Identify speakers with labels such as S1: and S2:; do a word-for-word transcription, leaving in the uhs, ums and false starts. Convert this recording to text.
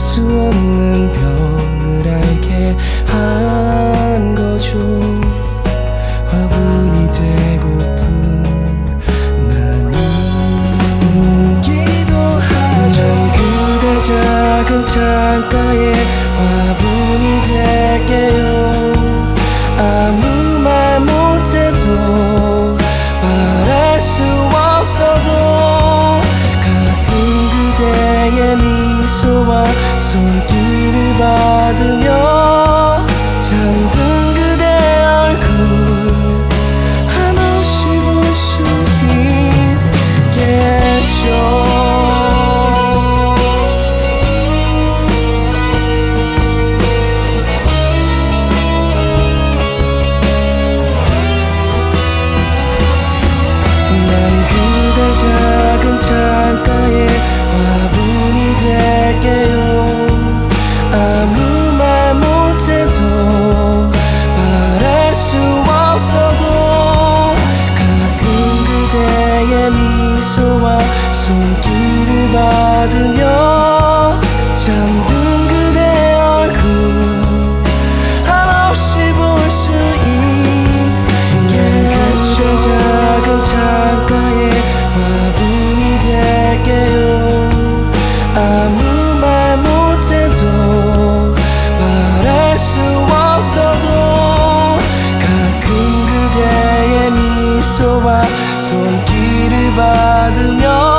S1: 수 없는 병을 앓게 한 거죠. 화분이 되고픈 나는 기도하죠. 난 그대 작은 창가에 화분이 될게요. 아무 말 못해도 말할 수 없어도 가끔 그대의 미소와 손길을 받으며 잠든 그대 얼굴 한없이 볼 수 있겠죠. 작은 창가에 화분이 될게요. 아무 말 못해도 말할 수 없어도 가끔 그대의 미소와 손길을 받으며 잠든 그대 얼굴 한없이 볼 수 있겠죠. 작은 창가에 화분이 될게요. 아무 말 못해도 말할 수 없어도 가끔 그대의 미소와 손길을 받으며